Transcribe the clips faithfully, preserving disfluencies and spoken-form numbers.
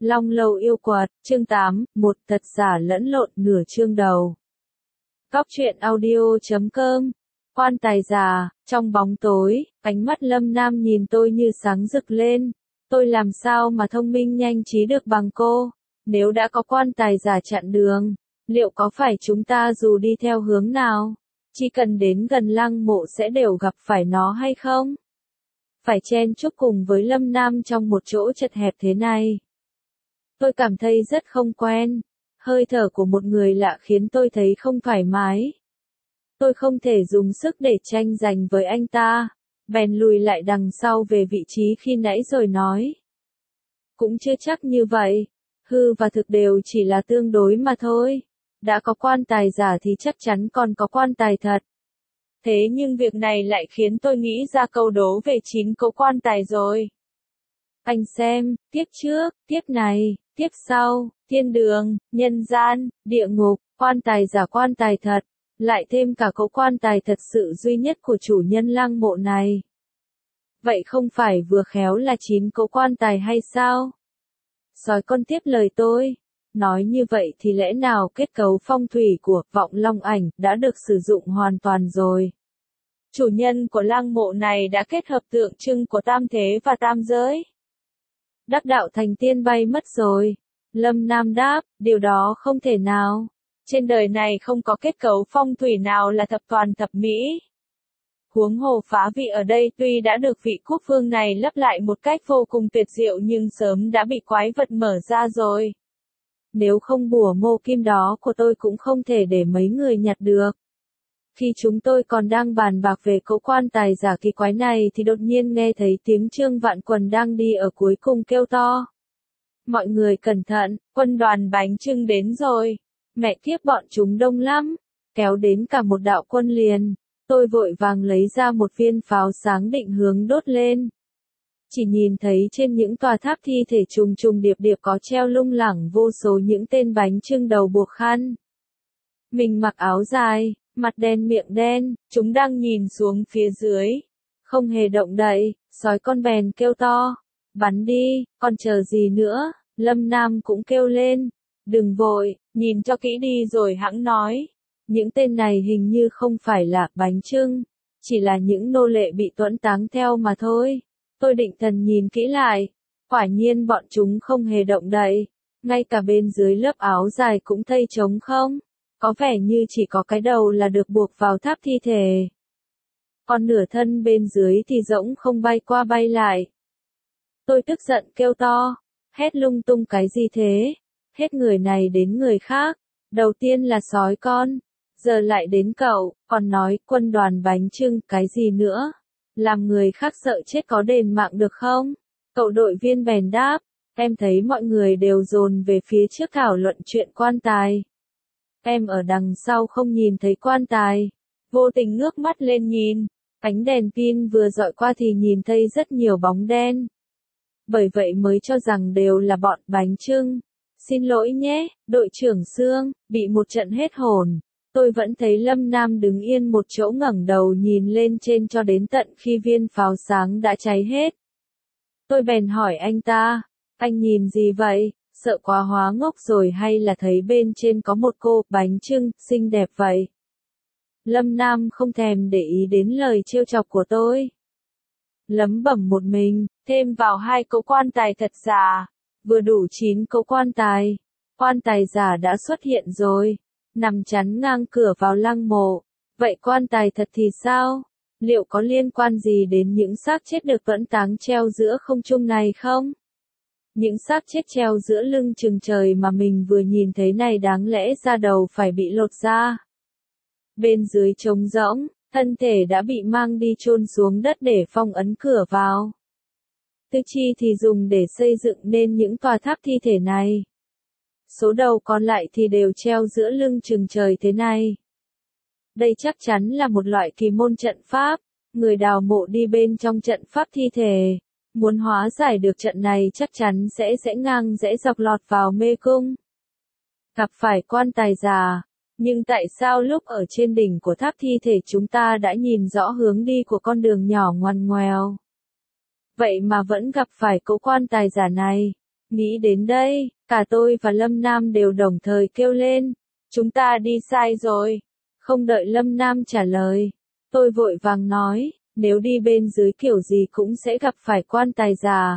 Long Lâu Yêu Quật, chương tám, một thật giả lẫn lộn nửa chương đầu. Góc truyện audio chấm com. Quan tài già, trong bóng tối, ánh mắt Lâm Nam nhìn tôi như sáng rực lên. Tôi làm sao mà thông minh nhanh trí được bằng cô? Nếu đã có quan tài già chặn đường, liệu có phải chúng ta dù đi theo hướng nào, chỉ cần đến gần lăng mộ sẽ đều gặp phải nó hay không? Phải chen chúc cùng với Lâm Nam trong một chỗ chật hẹp thế này. Tôi cảm thấy rất không quen. Hơi thở của một người lạ khiến tôi thấy không thoải mái. Tôi không thể dùng sức để tranh giành với anh ta. Bèn lùi lại đằng sau về vị trí khi nãy rồi nói. Cũng chưa chắc như vậy. Hư và thực đều chỉ là tương đối mà thôi. Đã có quan tài giả thì chắc chắn còn có quan tài thật. Thế nhưng việc này lại khiến tôi nghĩ ra câu đố về chín cỗ quan tài rồi. Anh xem, tiếp trước, tiếp này, tiếp sau, thiên đường, nhân gian, địa ngục, quan tài giả quan tài thật, lại thêm cả cỗ quan tài thật sự duy nhất của chủ nhân lăng mộ này. Vậy không phải vừa khéo là chín cỗ quan tài hay sao? Sói con tiếp lời tôi. Nói như vậy thì lẽ nào kết cấu phong thủy của Vọng Long Ảnh đã được sử dụng hoàn toàn rồi? Chủ nhân của lăng mộ này đã kết hợp tượng trưng của tam thế và tam giới. Đắc đạo thành tiên bay mất rồi. Lâm Nam đáp, điều đó không thể nào. Trên đời này không có kết cấu phong thủy nào là thập toàn thập mỹ. Huống hồ phá vị ở đây tuy đã được vị quốc vương này lấp lại một cách vô cùng tuyệt diệu nhưng sớm đã bị quái vật mở ra rồi. Nếu không bùa mô kim đó của tôi cũng không thể để mấy người nhặt được. Khi chúng tôi còn đang bàn bạc về cỗ quan tài giả kỳ quái này thì đột nhiên nghe thấy tiếng Trương Vạn Quần đang đi ở cuối cùng kêu to. Mọi người cẩn thận, quân đoàn bánh chưng đến rồi. Mẹ kiếp bọn chúng đông lắm, kéo đến cả một đạo quân liền. Tôi vội vàng lấy ra một viên pháo sáng định hướng đốt lên. Chỉ nhìn thấy trên những tòa tháp thi thể trùng trùng điệp điệp có treo lung lẳng vô số những tên bánh chưng đầu buộc khăn. Mình mặc áo dài, mặt đen miệng đen, chúng đang nhìn xuống phía dưới. Không hề động đậy, sói con bèn kêu to. Bắn đi, còn chờ gì nữa, Lâm Nam cũng kêu lên. Đừng vội, nhìn cho kỹ đi rồi hẵng nói. Những tên này hình như không phải là bánh chưng, chỉ là những nô lệ bị tuẫn táng theo mà thôi. Tôi định thần nhìn kỹ lại, quả nhiên bọn chúng không hề động đậy, ngay cả bên dưới lớp áo dài cũng thây trống không, có vẻ như chỉ có cái đầu là được buộc vào tháp thi thể. Còn nửa thân bên dưới thì rỗng không bay qua bay lại. Tôi tức giận kêu to, hét lung tung cái gì thế, hết người này đến người khác, đầu tiên là sói con, giờ lại đến cậu, còn nói quân đoàn bánh chưng cái gì nữa. Làm người khác sợ chết có đền mạng được không? Cậu đội viên bèn đáp, em thấy mọi người đều dồn về phía trước thảo luận chuyện quan tài. Em ở đằng sau không nhìn thấy quan tài, vô tình ngước mắt lên nhìn, ánh đèn pin vừa dọi qua thì nhìn thấy rất nhiều bóng đen. Bởi vậy mới cho rằng đều là bọn bánh chưng. Xin lỗi nhé, đội trưởng Sương, bị một trận hết hồn. Tôi vẫn thấy Lâm Nam đứng yên một chỗ ngẩng đầu nhìn lên trên cho đến tận khi viên pháo sáng đã cháy hết. Tôi bèn hỏi anh ta, anh nhìn gì vậy, sợ quá hóa ngốc rồi hay là thấy bên trên có một cô bánh chưng xinh đẹp vậy? Lâm Nam không thèm để ý đến lời trêu chọc của tôi. Lẩm bẩm một mình, thêm vào hai cỗ quan tài thật giả, vừa đủ chín cỗ quan tài. Quan tài giả đã xuất hiện rồi. Nằm chắn ngang cửa vào lăng mộ. Vậy quan tài thật thì sao? Liệu có liên quan gì đến những xác chết được tuẫn táng treo giữa không trung này không? Những xác chết treo giữa lưng chừng trời mà mình vừa nhìn thấy này đáng lẽ ra đầu phải bị lột ra. Bên dưới trống rỗng, thân thể đã bị mang đi chôn xuống đất để phong ấn cửa vào. Tư chi thì dùng để xây dựng nên những tòa tháp thi thể này. Số đầu còn lại thì đều treo giữa lưng chừng trời thế này. Đây chắc chắn là một loại kỳ môn trận pháp, người đào mộ đi bên trong trận pháp thi thể. Muốn hóa giải được trận này chắc chắn sẽ rẽ ngang rẽ dọc lọt vào mê cung. Gặp phải quan tài già, nhưng tại sao lúc ở trên đỉnh của tháp thi thể chúng ta đã nhìn rõ hướng đi của con đường nhỏ ngoằn ngoèo? Vậy mà vẫn gặp phải cỗ quan tài giả này. Nghĩ đến đây, cả tôi và Lâm Nam đều đồng thời kêu lên. Chúng ta đi sai rồi. Không đợi Lâm Nam trả lời. Tôi vội vàng nói, nếu đi bên dưới kiểu gì cũng sẽ gặp phải quan tài già.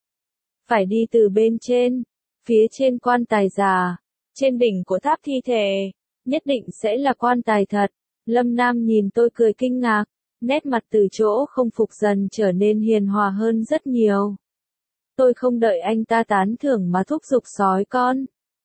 Phải đi từ bên trên, phía trên quan tài già, trên đỉnh của tháp thi thể, nhất định sẽ là quan tài thật. Lâm Nam nhìn tôi cười kinh ngạc, nét mặt từ chỗ không phục dần trở nên hiền hòa hơn rất nhiều. Tôi không đợi anh ta tán thưởng mà thúc giục sói con.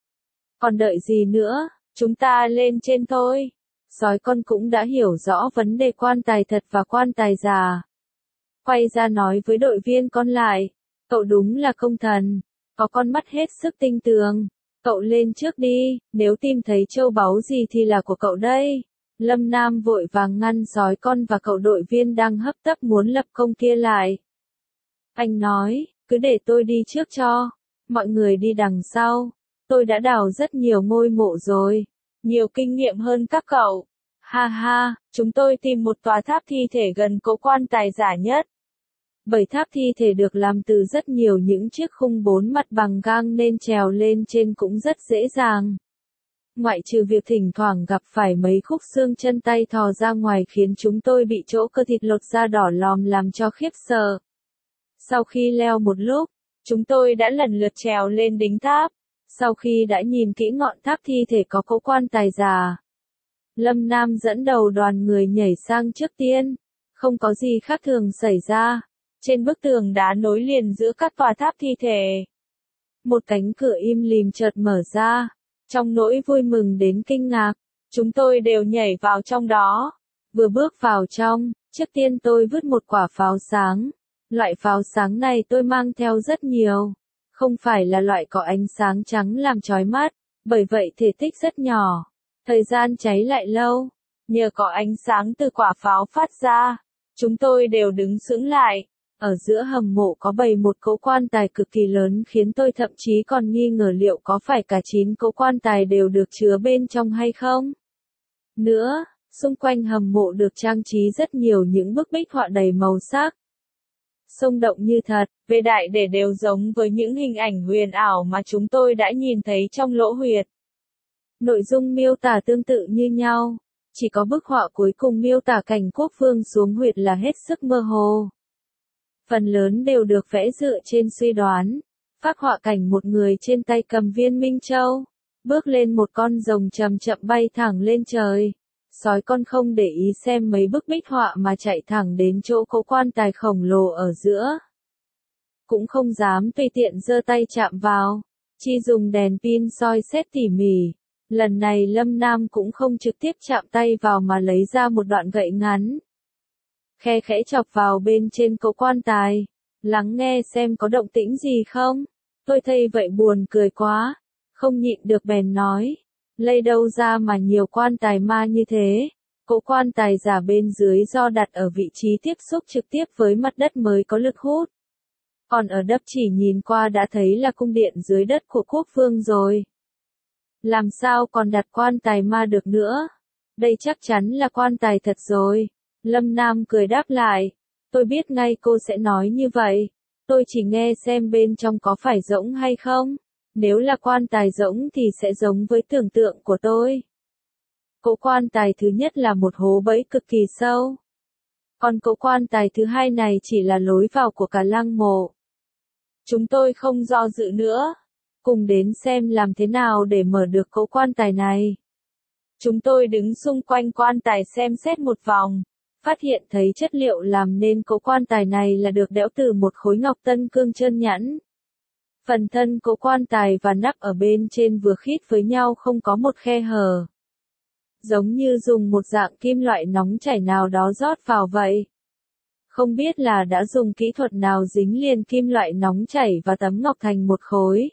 Còn đợi gì nữa, chúng ta lên trên thôi. Sói con cũng đã hiểu rõ vấn đề quan tài thật và quan tài già. Quay ra nói với đội viên còn lại, cậu đúng là công thần, có con mắt hết sức tinh tường. Cậu lên trước đi, nếu tìm thấy châu báu gì thì là của cậu đây. Lâm Nam vội vàng ngăn sói con và cậu đội viên đang hấp tấp muốn lập công kia lại. Anh nói, cứ để tôi đi trước cho, mọi người đi đằng sau. Tôi đã đào rất nhiều ngôi mộ rồi, nhiều kinh nghiệm hơn các cậu. Ha ha, chúng tôi tìm một tòa tháp thi thể gần cố quan tài giả nhất. Bởi tháp thi thể được làm từ rất nhiều những chiếc khung bốn mặt bằng gang nên trèo lên trên cũng rất dễ dàng. Ngoại trừ việc thỉnh thoảng gặp phải mấy khúc xương chân tay thò ra ngoài khiến chúng tôi bị chỗ cơ thịt lột ra đỏ lòm làm cho khiếp sợ. Sau khi leo một lúc, chúng tôi đã lần lượt trèo lên đỉnh tháp. Sau khi đã nhìn kỹ ngọn tháp thi thể có cố quan tài già, Lâm Nam dẫn đầu đoàn người nhảy sang trước tiên. Không có gì khác thường xảy ra. Trên bức tường đá nối liền giữa các tòa tháp thi thể, một cánh cửa im lìm chợt mở ra. Trong nỗi vui mừng đến kinh ngạc, chúng tôi đều nhảy vào trong đó. Vừa bước vào trong, trước tiên tôi vứt một quả pháo sáng. Loại pháo sáng này tôi mang theo rất nhiều. Không phải là loại có ánh sáng trắng làm chói mắt, bởi vậy thể tích rất nhỏ. Thời gian cháy lại lâu. Nhờ có ánh sáng từ quả pháo phát ra, chúng tôi đều đứng sững lại. Ở giữa hầm mộ có bày một cỗ quan tài cực kỳ lớn khiến tôi thậm chí còn nghi ngờ liệu có phải cả chín cỗ quan tài đều được chứa bên trong hay không. Nữa, xung quanh hầm mộ được trang trí rất nhiều những bức bích họa đầy màu sắc. Sống động như thật, về đại để đều giống với những hình ảnh huyền ảo mà chúng tôi đã nhìn thấy trong lỗ huyệt. Nội dung miêu tả tương tự như nhau, chỉ có bức họa cuối cùng miêu tả cảnh quốc vương xuống huyệt là hết sức mơ hồ. Phần lớn đều được vẽ dựa trên suy đoán, phác họa cảnh một người trên tay cầm viên minh châu, bước lên một con rồng chậm chậm bay thẳng lên trời. Sói con không để ý xem mấy bức bích họa mà chạy thẳng đến chỗ cố quan tài khổng lồ ở giữa. Cũng không dám tùy tiện giơ tay chạm vào, chỉ dùng đèn pin soi xét tỉ mỉ. Lần này Lâm Nam cũng không trực tiếp chạm tay vào mà lấy ra một đoạn gậy ngắn. Khe khẽ chọc vào bên trên cố quan tài, lắng nghe xem có động tĩnh gì không. Tôi thấy vậy buồn cười quá, không nhịn được bèn nói. Lấy đâu ra mà nhiều quan tài ma như thế, cố quan tài giả bên dưới do đặt ở vị trí tiếp xúc trực tiếp với mặt đất mới có lực hút. Còn ở đắp chỉ nhìn qua đã thấy là cung điện dưới đất của quốc vương rồi. Làm sao còn đặt quan tài ma được nữa? Đây chắc chắn là quan tài thật rồi. Lâm Nam cười đáp lại. Tôi biết ngay cô sẽ nói như vậy. Tôi chỉ nghe xem bên trong có phải rỗng hay không. Nếu là quan tài rỗng thì sẽ giống với tưởng tượng của tôi. Cỗ quan tài thứ nhất là một hố bẫy cực kỳ sâu. Còn cỗ quan tài thứ hai này chỉ là lối vào của cả lăng mộ. Chúng tôi không do dự nữa. Cùng đến xem làm thế nào để mở được cỗ quan tài này. Chúng tôi đứng xung quanh quan tài xem xét một vòng. Phát hiện thấy chất liệu làm nên cỗ quan tài này là được đẽo từ một khối ngọc tân cương trơn nhẵn. Phần thân cỗ quan tài và nắp ở bên trên vừa khít với nhau không có một khe hở. Giống như dùng một dạng kim loại nóng chảy nào đó rót vào vậy. Không biết là đã dùng kỹ thuật nào dính liền kim loại nóng chảy và tấm ngọc thành một khối.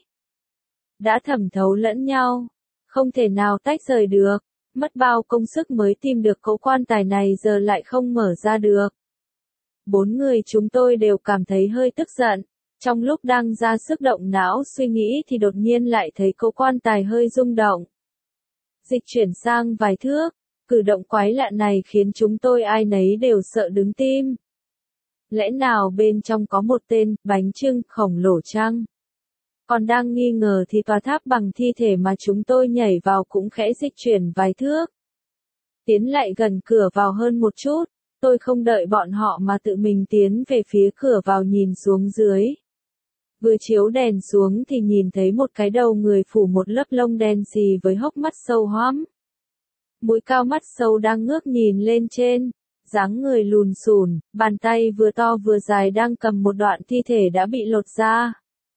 Đã thẩm thấu lẫn nhau, không thể nào tách rời được. Mất bao công sức mới tìm được cỗ quan tài này giờ lại không mở ra được. Bốn người chúng tôi đều cảm thấy hơi tức giận. Trong lúc đang ra sức động não suy nghĩ thì đột nhiên lại thấy cỗ quan tài hơi rung động. Dịch chuyển sang vài thước, cử động quái lạ này khiến chúng tôi ai nấy đều sợ đứng tim. Lẽ nào bên trong có một tên bánh chưng khổng lồ chăng? Còn đang nghi ngờ thì tòa tháp bằng thi thể mà chúng tôi nhảy vào cũng khẽ dịch chuyển vài thước. Tiến lại gần cửa vào hơn một chút, tôi không đợi bọn họ mà tự mình tiến về phía cửa vào nhìn xuống dưới. Vừa chiếu đèn xuống thì nhìn thấy một cái đầu người phủ một lớp lông đen xì với hốc mắt sâu hoắm. Mũi cao mắt sâu đang ngước nhìn lên trên, dáng người lùn xùn, bàn tay vừa to vừa dài đang cầm một đoạn thi thể đã bị lột ra.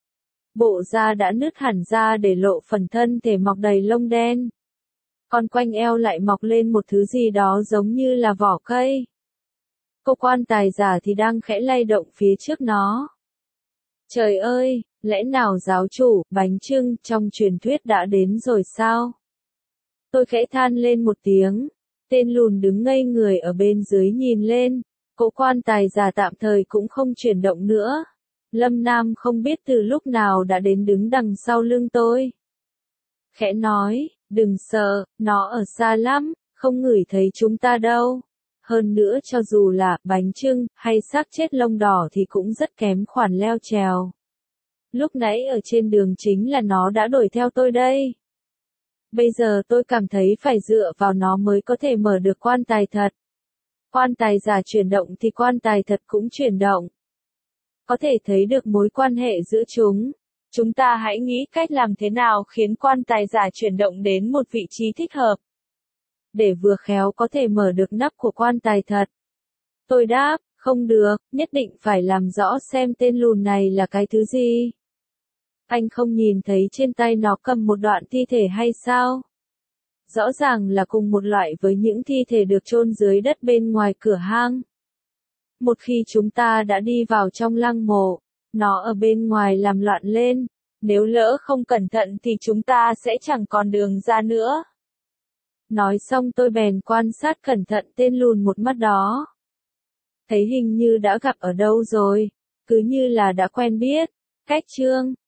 Bộ da đã nứt hẳn ra để lộ phần thân thể mọc đầy lông đen. Còn quanh eo lại mọc lên một thứ gì đó giống như là vỏ cây. Cô quan tài giả thì đang khẽ lay động phía trước nó. Trời ơi, lẽ nào giáo chủ, bánh chưng trong truyền thuyết đã đến rồi sao? Tôi khẽ than lên một tiếng, tên lùn đứng ngây người ở bên dưới nhìn lên, cỗ quan tài giả tạm thời cũng không chuyển động nữa. Lâm Nam không biết từ lúc nào đã đến đứng đằng sau lưng tôi. Khẽ nói, đừng sợ, nó ở xa lắm, không ngửi thấy chúng ta đâu. Hơn nữa cho dù là bánh chưng hay xác chết lông đỏ thì cũng rất kém khoản leo trèo. Lúc nãy ở trên đường chính là nó đã đuổi theo tôi đây. Bây giờ tôi cảm thấy phải dựa vào nó mới có thể mở được quan tài thật. Quan tài giả chuyển động thì quan tài thật cũng chuyển động. Có thể thấy được mối quan hệ giữa chúng. Chúng ta hãy nghĩ cách làm thế nào khiến quan tài giả chuyển động đến một vị trí thích hợp. Để vừa khéo có thể mở được nắp của quan tài thật. Tôi đáp, không được, nhất định phải làm rõ xem tên lùn này là cái thứ gì. Anh không nhìn thấy trên tay nó cầm một đoạn thi thể hay sao? Rõ ràng là cùng một loại với những thi thể được chôn dưới đất bên ngoài cửa hang. Một khi chúng ta đã đi vào trong lăng mộ, nó ở bên ngoài làm loạn lên, nếu lỡ không cẩn thận thì chúng ta sẽ chẳng còn đường ra nữa. Nói xong tôi bèn quan sát cẩn thận tên lùn một mắt đó. Thấy hình như đã gặp ở đâu rồi, cứ như là đã quen biết. Cách chương